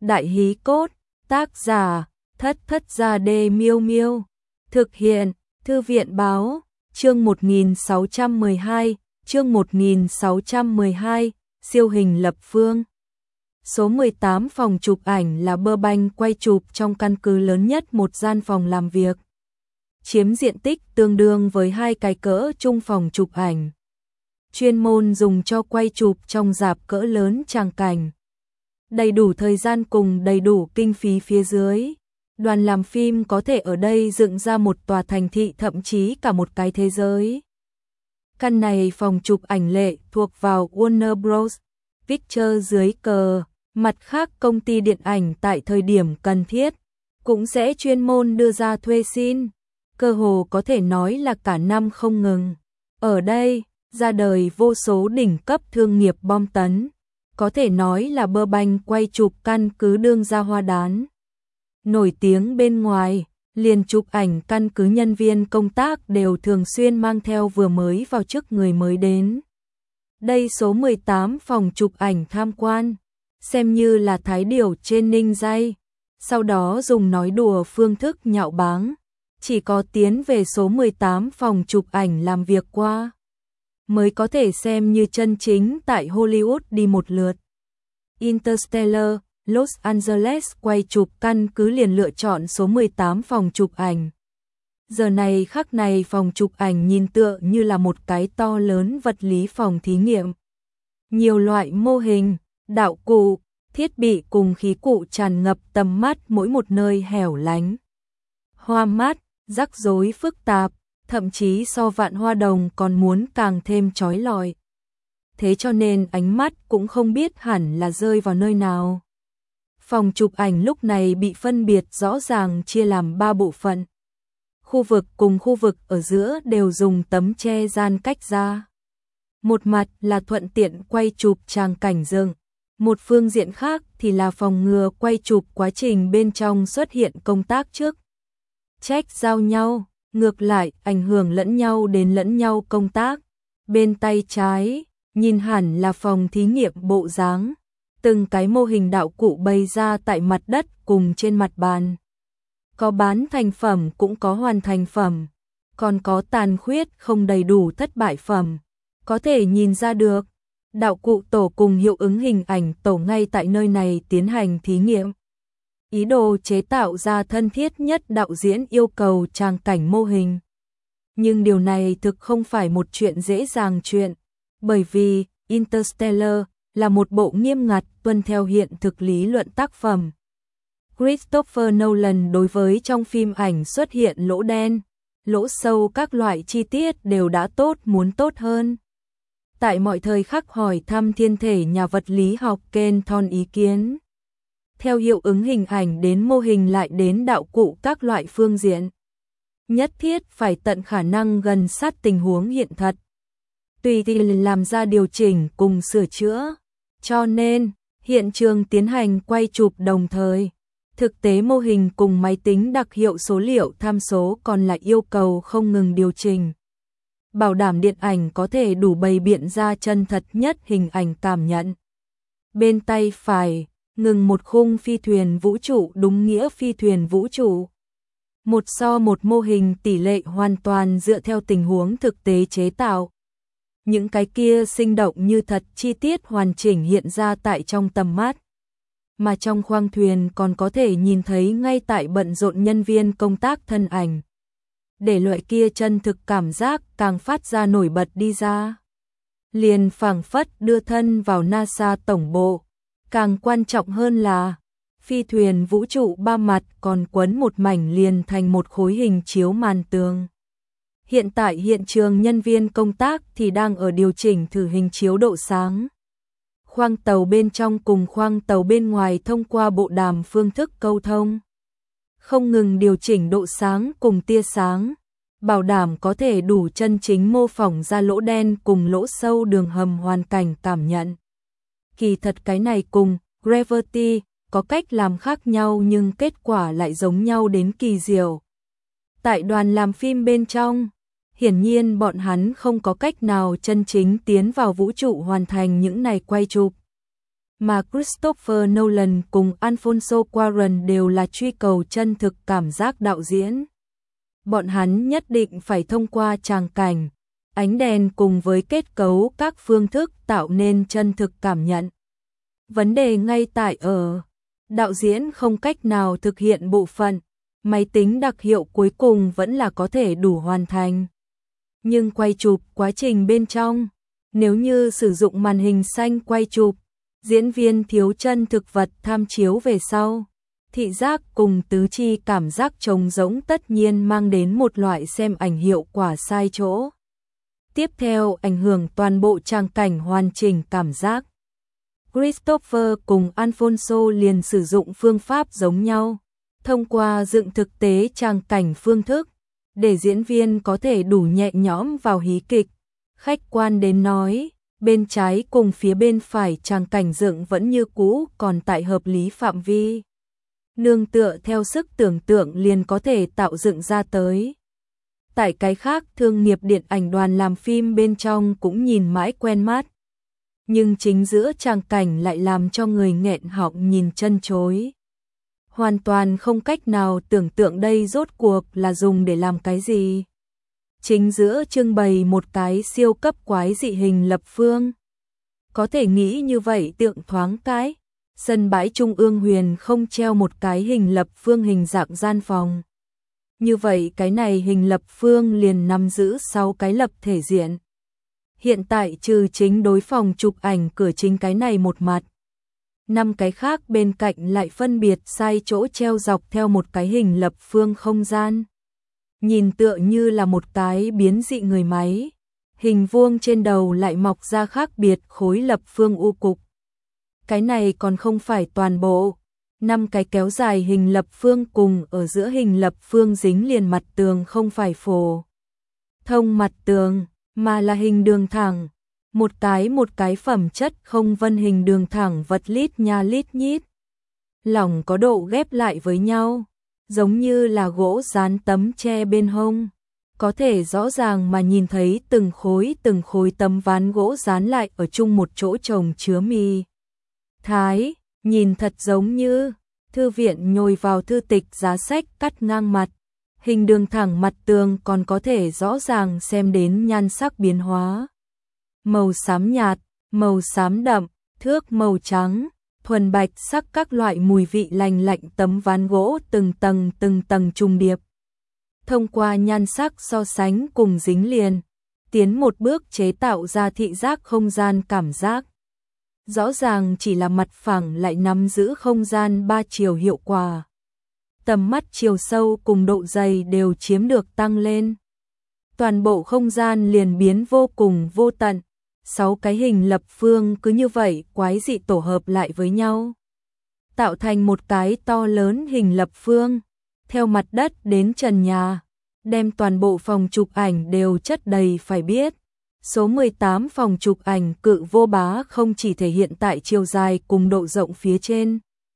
Đại hí cốt, tác giả, Thất Thất Gia Đê Miêu Miêu. Thực hiện, Thư viện báo, chương 1612, chương 1612, siêu hình lập phương. Số 18 phòng chụp ảnh là Burbank quay chụp trong căn cứ lớn nhất một gian phòng làm việc. Chiếm diện tích tương đương với 2 cái cỡ chung phòng chụp ảnh. Chuyên môn dùng cho quay chụp trong rạp cỡ lớn tràng cảnh. Đầy đủ thời gian cùng đầy đủ kinh phí phía dưới. Đoàn làm phim có thể ở đây dựng ra một tòa thành thị, thậm chí cả một cái thế giới. Căn này phòng chụp ảnh lệ thuộc vào Warner Bros. Pictures dưới cờ. Mặt khác công ty điện ảnh tại thời điểm cần thiết cũng sẽ chuyên môn đưa ra thuê xin. Cơ hồ có thể nói là cả năm không ngừng. Ở đây, ra đời vô số đỉnh cấp thương nghiệp bom tấn. Có thể nói là Burbank quay chụp căn cứ đương gia hoa đán. Nổi tiếng bên ngoài, liền chụp ảnh căn cứ nhân viên công tác đều thường xuyên mang theo vừa mới vào chức người mới đến. Đây số 18 phòng chụp ảnh tham quan, xem như là thái điểu trên ninh dây, sau đó dùng nói đùa phương thức nhạo báng. Chỉ có tiến về số 18 phòng chụp ảnh làm việc qua, mới có thể xem như chân chính tại Hollywood đi một lượt. Interstellar, Los Angeles quay chụp căn cứ liền lựa chọn số 18 phòng chụp ảnh. Giờ này khắc này phòng chụp ảnh nhìn tựa như là một cái to lớn vật lý phòng thí nghiệm. Nhiều loại mô hình, đạo cụ, thiết bị cùng khí cụ tràn ngập tầm mắt mỗi một nơi hẻo lánh. Hoa mát, rắc rối phức tạp, thậm chí so vạn hoa đồng còn muốn càng thêm chói lọi. Thế cho nên ánh mắt cũng không biết hẳn là rơi vào nơi nào. Phòng chụp ảnh lúc này bị phân biệt rõ ràng chia làm 3 bộ phận. Khu vực cùng khu vực ở giữa đều dùng tấm che gian cách ra. Một mặt là thuận tiện quay chụp tràng cảnh dựng, một phương diện khác thì là phòng ngừa quay chụp quá trình bên trong xuất hiện công tác trước. Trách giao nhau, ngược lại ảnh hưởng lẫn nhau đến lẫn nhau công tác. Bên tay trái, nhìn hẳn là phòng thí nghiệm bộ dáng. Từng cái mô hình đạo cụ bày ra tại mặt đất cùng trên mặt bàn. Có bán thành phẩm cũng có hoàn thành phẩm, còn có tàn khuyết không đầy đủ thất bại phẩm. Có thể nhìn ra được, đạo cụ tổ cùng hiệu ứng hình ảnh tổ ngay tại nơi này tiến hành thí nghiệm. Ý đồ chế tạo ra thân thiết nhất đạo diễn yêu cầu tràng cảnh mô hình. Nhưng điều này thực không phải một chuyện dễ dàng chuyện, bởi vì Interstellar là một bộ nghiêm ngặt tuân theo hiện thực lý luận tác phẩm. Christopher Nolan đối với trong phim ảnh xuất hiện lỗ đen, lỗ sâu các loại chi tiết đều đã tốt muốn tốt hơn. Tại mọi thời khắc hỏi thăm thiên thể nhà vật lý học Ken Thon ý kiến. Theo hiệu ứng hình ảnh đến mô hình lại đến đạo cụ các loại phương diện. Nhất thiết phải tận khả năng gần sát tình huống hiện thật. Tùy tiện làm ra điều chỉnh cùng sửa chữa. Cho nên, hiện trường tiến hành quay chụp đồng thời. Thực tế mô hình cùng máy tính đặc hiệu số liệu tham số còn lại yêu cầu không ngừng điều chỉnh. Bảo đảm điện ảnh có thể đủ bày biện ra chân thật nhất hình ảnh cảm nhận. Bên tay phải, ngừng một khung phi thuyền vũ trụ đúng nghĩa phi thuyền vũ trụ. 1:1 mô hình tỷ lệ hoàn toàn dựa theo tình huống thực tế chế tạo. Những cái kia sinh động như thật chi tiết hoàn chỉnh hiện ra tại trong tầm mắt. Mà trong khoang thuyền còn có thể nhìn thấy ngay tại bận rộn nhân viên công tác thân ảnh. Để loại kia chân thực cảm giác càng phát ra nổi bật đi ra. Liền phảng phất đưa thân vào NASA tổng bộ. Càng quan trọng hơn là, phi thuyền vũ trụ 3 mặt còn quấn một mảnh liền thành một khối hình chiếu màn tường. Hiện tại hiện trường nhân viên công tác thì đang ở điều chỉnh thử hình chiếu độ sáng. Khoang tàu bên trong cùng khoang tàu bên ngoài thông qua bộ đàm phương thức câu thông. Không ngừng điều chỉnh độ sáng cùng tia sáng, bảo đảm có thể đủ chân chính mô phỏng ra lỗ đen cùng lỗ sâu đường hầm hoàn cảnh cảm nhận. Kỳ thật cái này cùng Gravity có cách làm khác nhau nhưng kết quả lại giống nhau đến kỳ diệu. Tại đoàn làm phim bên trong, hiển nhiên bọn hắn không có cách nào chân chính tiến vào vũ trụ hoàn thành những này quay chụp. mà Christopher Nolan cùng Alfonso Cuarón đều là truy cầu chân thực cảm giác đạo diễn. Bọn hắn nhất định phải thông qua tràng cảnh, ánh đèn cùng với kết cấu các phương thức tạo nên chân thực cảm nhận. Vấn đề ngay tại ở, đạo diễn không cách nào thực hiện bộ phận, máy tính đặc hiệu cuối cùng vẫn là có thể đủ hoàn thành. Nhưng quay chụp quá trình bên trong, nếu như sử dụng màn hình xanh quay chụp, diễn viên thiếu chân thực vật tham chiếu về sau, thị giác cùng tứ chi cảm giác trống rỗng tất nhiên mang đến một loại xem ảnh hiệu quả sai chỗ. Tiếp theo ảnh hưởng toàn bộ tràng cảnh hoàn chỉnh cảm giác. Christopher cùng Alfonso liền sử dụng phương pháp giống nhau, thông qua dựng thực tế tràng cảnh phương thức, để diễn viên có thể đủ nhẹ nhõm vào hí kịch. Khách quan đến nói, bên trái cùng phía bên phải tràng cảnh dựng vẫn như cũ còn tại hợp lý phạm vi. Nương tựa theo sức tưởng tượng liền có thể tạo dựng ra tới. Tại cái khác thương nghiệp điện ảnh đoàn làm phim bên trong cũng nhìn mãi quen mắt. Nhưng chính giữa tràng cảnh lại làm cho người nghẹn họng nhìn chân chối. Hoàn toàn không cách nào tưởng tượng đây rốt cuộc là dùng để làm cái gì. Chính giữa trưng bày một cái siêu cấp quái dị hình lập phương. Có thể nghĩ như vậy tượng thoáng cái. Sân bãi Trung ương Huyền không treo một cái hình lập phương hình dạng gian phòng. Như vậy cái này hình lập phương liền nắm giữ 6 cái lập thể diện. Hiện tại trừ chính đối phòng chụp ảnh cửa chính cái này một mặt. 5 cái khác bên cạnh lại phân biệt sai chỗ treo dọc theo một cái hình lập phương không gian. Nhìn tựa như là một cái biến dị người máy. Hình vuông trên đầu lại mọc ra khác biệt khối lập phương u cục. Cái này còn không phải toàn bộ. 5 cái kéo dài hình lập phương cùng ở giữa hình lập phương dính liền mặt tường không phải phổ thông mặt tường, mà là hình đường thẳng. Một cái phẩm chất không vân hình đường thẳng vật lít nha lít nhít. Lỏng có độ ghép lại với nhau, giống như là gỗ dán tấm tre bên hông. Có thể rõ ràng mà nhìn thấy từng khối tấm ván gỗ dán lại ở chung một chỗ chồng chứa mì. Thái, nhìn thật giống như thư viện nhồi vào thư tịch giá sách cắt ngang mặt. Hình đường thẳng mặt tường còn có thể rõ ràng xem đến nhan sắc biến hóa. Màu xám nhạt, màu xám đậm, thước màu trắng, thuần bạch sắc các loại mùi vị lành lạnh tấm ván gỗ từng tầng trùng điệp. Thông qua nhan sắc so sánh cùng dính liền, tiến một bước chế tạo ra thị giác không gian cảm giác. Rõ ràng chỉ là mặt phẳng lại nắm giữ không gian 3 chiều hiệu quả. Tầm mắt chiều sâu cùng độ dày đều chiếm được tăng lên. Toàn bộ không gian liền biến vô cùng vô tận. 6 cái hình lập phương cứ như vậy quái dị tổ hợp lại với nhau. Tạo thành một cái to lớn hình lập phương. Theo mặt đất đến trần nhà. Đem toàn bộ phòng chụp ảnh đều chất đầy phải biết. Số 18 phòng chụp ảnh cự vô bá không chỉ thể hiện tại chiều dài cùng độ rộng phía trên.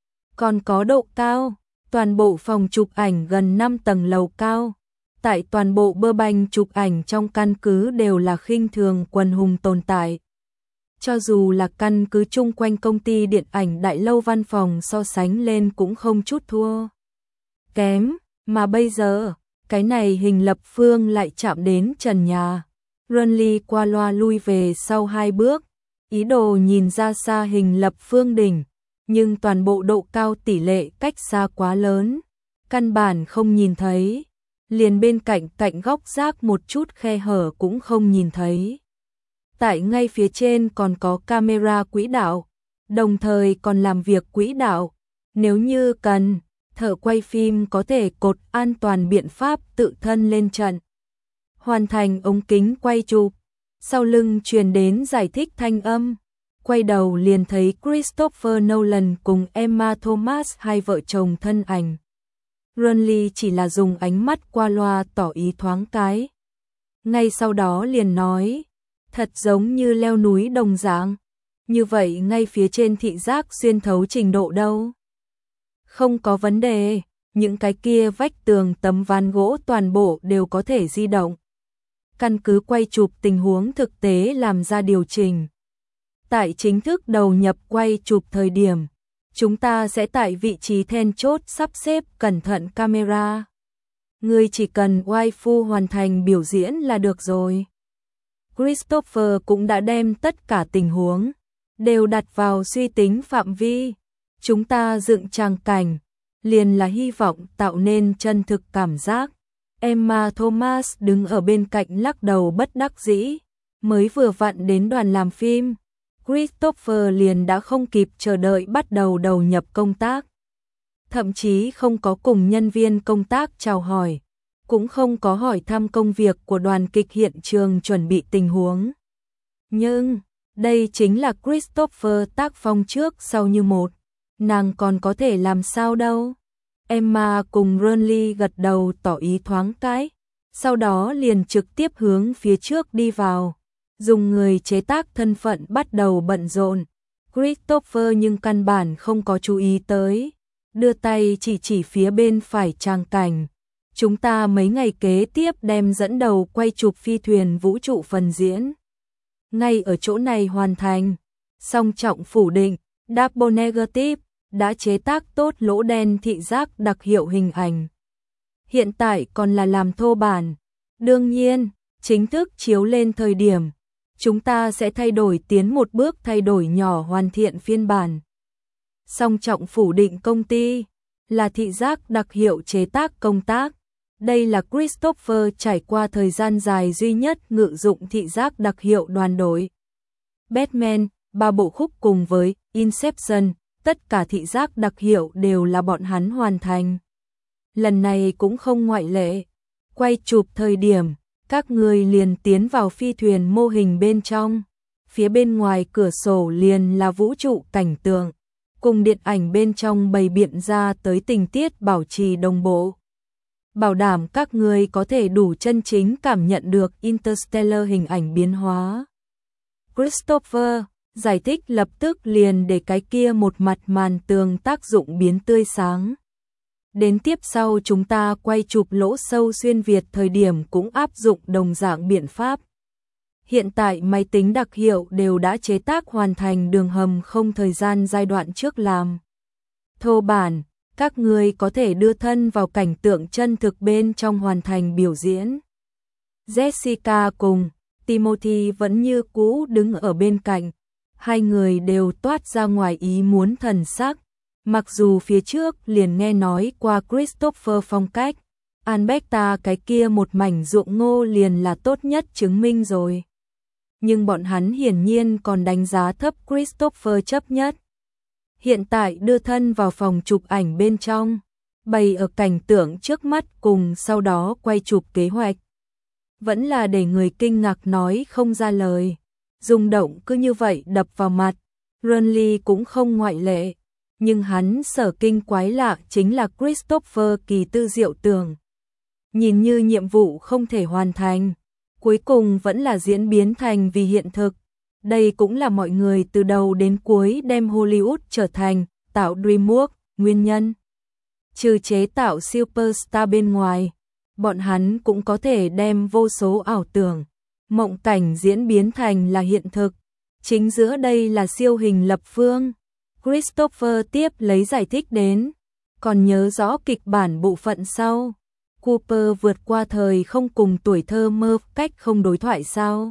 Còn có độ cao. Toàn bộ phòng chụp ảnh gần 5 tầng lầu cao. Tại toàn bộ bơ banh chụp ảnh trong căn cứ đều là khinh thường quần hùng tồn tại. Cho dù là căn cứ chung quanh công ty điện ảnh đại lâu văn phòng so sánh lên cũng không chút thua kém, mà bây giờ, cái này hình lập phương lại chạm đến trần nhà. Runley qua loa lui về sau 2 bước, ý đồ nhìn ra xa hình lập phương đỉnh, nhưng toàn bộ độ cao tỷ lệ cách xa quá lớn, căn bản không nhìn thấy. Liền bên cạnh góc rác một chút khe hở cũng không nhìn thấy. Tại ngay phía trên còn có camera quỹ đạo, đồng thời còn làm việc quỹ đạo. Nếu như cần, thợ quay phim có thể cột an toàn biện pháp tự thân lên trận. Hoàn thành ống kính quay chụp, sau lưng truyền đến giải thích thanh âm. Quay đầu liền thấy Christopher Nolan cùng Emma Thomas hai vợ chồng thân ảnh. Runley chỉ là dùng ánh mắt qua loa tỏ ý thoáng cái. Ngay sau đó liền nói, thật giống như leo núi đồng dạng. Như vậy ngay phía trên thị giác xuyên thấu trình độ đâu? Không có vấn đề, những cái kia vách tường tấm ván gỗ toàn bộ đều có thể di động. Căn cứ quay chụp tình huống thực tế làm ra điều chỉnh. Tại chính thức đầu nhập quay chụp thời điểm, chúng ta sẽ tại vị trí then chốt sắp xếp cẩn thận camera. Ngươi chỉ cần waifu hoàn thành biểu diễn là được rồi. Christopher cũng đã đem tất cả tình huống đều đặt vào suy tính phạm vi. Chúng ta dựng tràng cảnh, liền là hy vọng tạo nên chân thực cảm giác. Emma Thomas đứng ở bên cạnh lắc đầu bất đắc dĩ. Mới vừa vặn đến đoàn làm phim, Christopher liền đã không kịp chờ đợi bắt đầu đầu nhập công tác. Thậm chí không có cùng nhân viên công tác chào hỏi, cũng không có hỏi thăm công việc của đoàn kịch hiện trường chuẩn bị tình huống. Nhưng, đây chính là Christopher tác phong trước sau như một, nàng còn có thể làm sao đâu. Emma cùng Ronly gật đầu tỏ ý thoáng cái, sau đó liền trực tiếp hướng phía trước đi vào, dùng người chế tác thân phận bắt đầu bận rộn. Christopher nhưng căn bản không có chú ý tới, đưa tay chỉ phía bên phải tràng cảnh. Chúng ta mấy ngày kế tiếp đem dẫn đầu quay chụp phi thuyền vũ trụ phần diễn. Ngay ở chỗ này hoàn thành, song trọng phủ định, Double Negative đã chế tác tốt lỗ đen thị giác đặc hiệu hình ảnh. Hiện tại còn là làm thô bản. Đương nhiên, chính thức chiếu lên thời điểm, chúng ta sẽ thay đổi tiến một bước thay đổi nhỏ hoàn thiện phiên bản. Song trọng phủ định công ty là thị giác đặc hiệu chế tác công tác. Đây là Christopher trải qua thời gian dài duy nhất ngự dụng thị giác đặc hiệu đoàn đội. Batman, 3 bộ khúc cùng với Inception, tất cả thị giác đặc hiệu đều là bọn hắn hoàn thành. Lần này cũng không ngoại lệ. Quay chụp thời điểm, các người liền tiến vào phi thuyền mô hình bên trong. Phía bên ngoài cửa sổ liền là vũ trụ cảnh tượng, cùng điện ảnh bên trong bày biện ra tới tình tiết bảo trì đồng bộ. Bảo đảm các người có thể đủ chân chính cảm nhận được Interstellar hình ảnh biến hóa. Christopher giải thích lập tức liền để cái kia một mặt màn tường tác dụng biến tươi sáng. Đến tiếp sau chúng ta quay chụp lỗ sâu xuyên Việt thời điểm cũng áp dụng đồng dạng biện pháp. Hiện tại máy tính đặc hiệu đều đã chế tác hoàn thành đường hầm không thời gian giai đoạn trước làm. Thô bản, các người có thể đưa thân vào cảnh tượng chân thực bên trong hoàn thành biểu diễn. Jessica cùng Timothy vẫn như cũ đứng ở bên cạnh. Hai người đều toát ra ngoài ý muốn thần sắc. Mặc dù phía trước liền nghe nói qua Christopher phong cách, Alberta cái kia một mảnh ruộng ngô liền là tốt nhất chứng minh rồi. Nhưng bọn hắn hiển nhiên còn đánh giá thấp Christopher chấp nhất. Hiện tại đưa thân vào phòng chụp ảnh bên trong, bày ở cảnh tượng trước mắt cùng sau đó quay chụp kế hoạch. Vẫn là để người kinh ngạc nói không ra lời. Rung động cứ như vậy đập vào mặt, Ronly cũng không ngoại lệ. Nhưng hắn sở kinh quái lạ chính là Christopher kỳ tư diệu tưởng. Nhìn như nhiệm vụ không thể hoàn thành, cuối cùng vẫn là diễn biến thành vì hiện thực. Đây cũng là mọi người từ đầu đến cuối đem Hollywood trở thành tạo DreamWorks nguyên nhân. Trừ chế tạo superstar bên ngoài, bọn hắn cũng có thể đem vô số ảo tưởng, mộng cảnh diễn biến thành là hiện thực. Chính giữa đây là siêu hình lập phương. Christopher tiếp lấy giải thích đến. Còn nhớ rõ kịch bản bộ phận sau. Cooper vượt qua thời không cùng tuổi thơ mơ cách không đối thoại sao?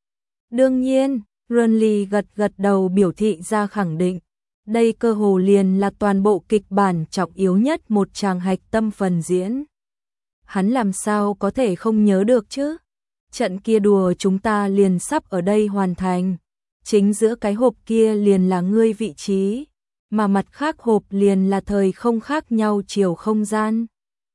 Đương nhiên, Ronly gật đầu biểu thị ra khẳng định. Đây cơ hồ liền là toàn bộ kịch bản trọng yếu nhất một tràng hạch tâm phần diễn. Hắn làm sao có thể không nhớ được chứ? Trận kia đùa chúng ta liền sắp ở đây hoàn thành. Chính giữa cái hộp kia liền là ngươi vị trí, mà mặt khác hộp liền là thời không khác nhau chiều không gian.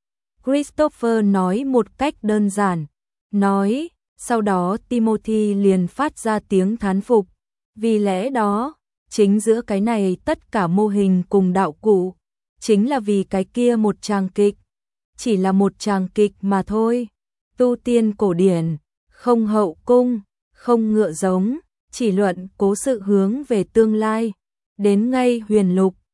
Christopher nói một cách đơn giản, nói, sau đó Timothy liền phát ra tiếng thán phục. Vì lẽ đó, chính giữa cái này tất cả mô hình cùng đạo cụ, chính là vì cái kia một tràng kịch. Chỉ là một tràng kịch mà thôi. Tu tiên cổ điển, không hậu cung, không ngựa giống, chỉ luận cố sự hướng về tương lai. Đến ngay huyền lục,